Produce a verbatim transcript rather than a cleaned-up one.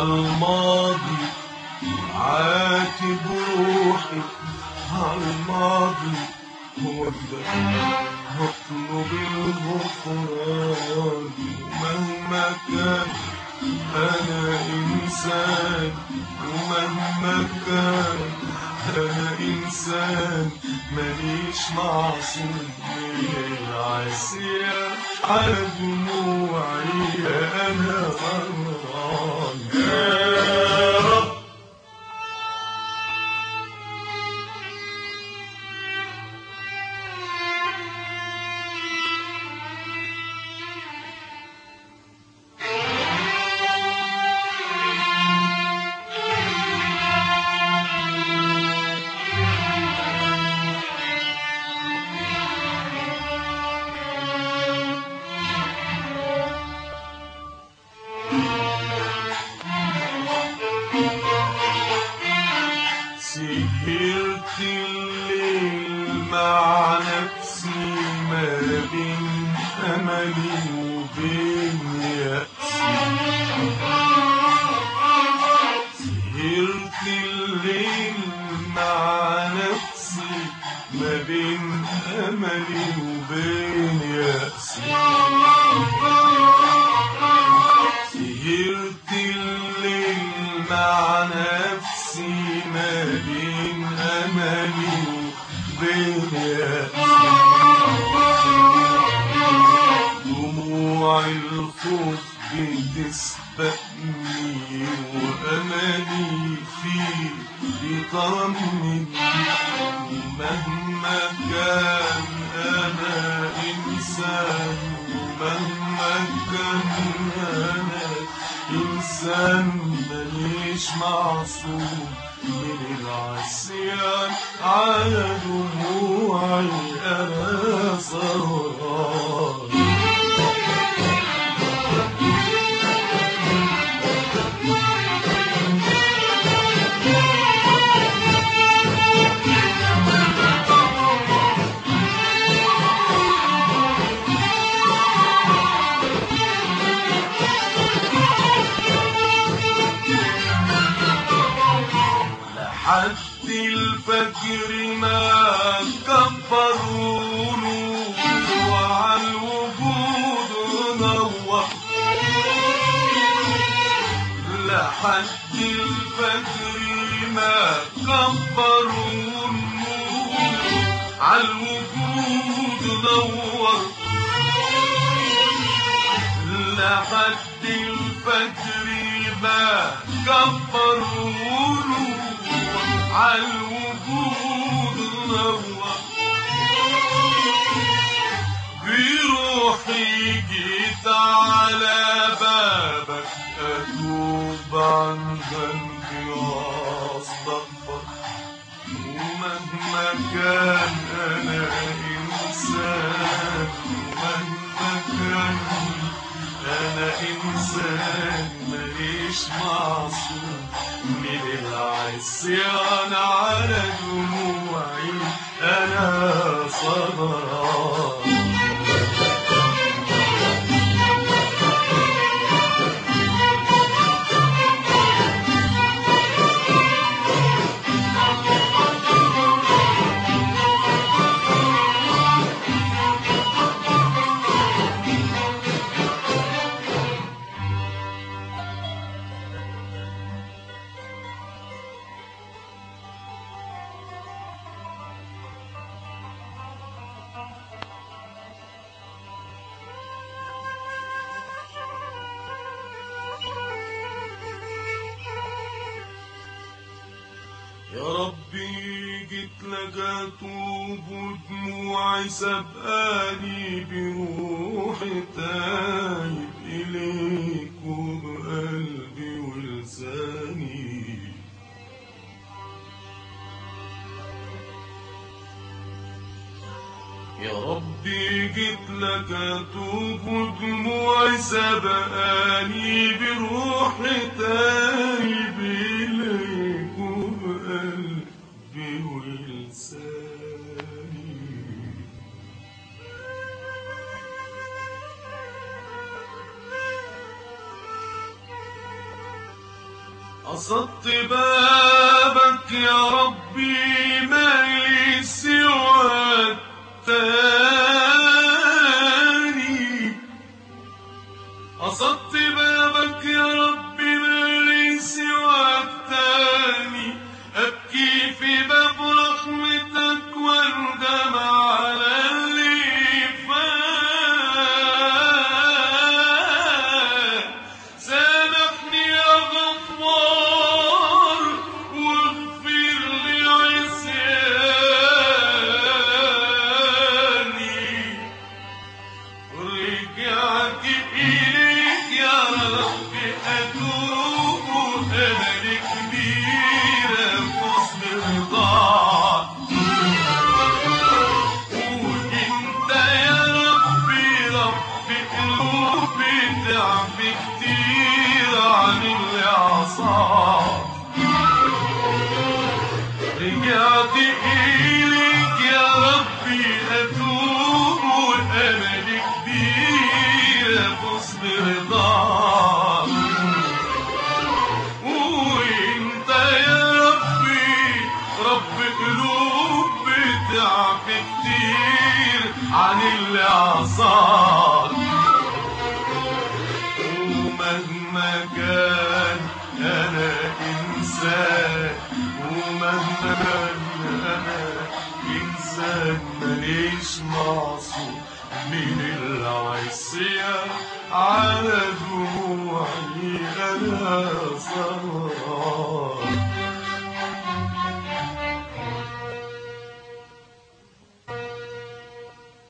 عالماضي عاتب روحي عالماضي وابدأ هطلب الغفران مهما كان أنا إنسان ومهما كان أنا إنسان ماليش معصوم من العصيان على دموعي أنا غلطان يا رب. سهرت الليل مع نفسي ما بين أملي وبين يأسي سهرت الليل مع نفسي ما بين أملي وبين يأسي سهرت الليل مع نفسي ما بين أملي وبين يأسي دموع الخوف بتسبقني وأملي فيه يطمني مهما كان أنا إنسان ومهما كان أنا إنسان ماليش معصوم من العصيان على دموعي أنا سهران. لحد الفجر ما كبرونه وعالوجود نور لحد الفجر ما كبرونه عالوجود نور لحد الفجر ما كبرونه عالوجود نور بروحي جيت على بابك أتوب عن ذنبي وأستغفر ومهما كان أنا إنسان ومهما كان أنا إنسان ماليش معصوم من العصيان على دموعي أنا صبران. يا ربي جيت لك اتوب ودموعي سبقاني بروحي تايب اليك وبقلبي ولساني يا ربي جيت لك اتوب ودموعي سبقاني بروحي تايب اليك وبقلبي ولساني قصدت بابك يا ربي ما لي سوى التاني، قصدت بابك يا ربي ما لي سوى التاني، أبكي في باب رحمتك واندم على اللي فات. سامحني يا غفار واغفر لي عصياني، رجعت إليك يا رب أتوب وأمل كبير حسن رضاك. وأنت يا ربي رب قلوب تعب كتير عن اللي عصاك. رجعت إليك يا ربي أتوب وأمل كبير حسن رضاك. وانت يا ربي رب قلوب بتعب كتير عن اللي عصاك. ومهما كان انا انسان، ومهما كان انا انسان ماليش معصوم من العصيان، على دموعي انا صار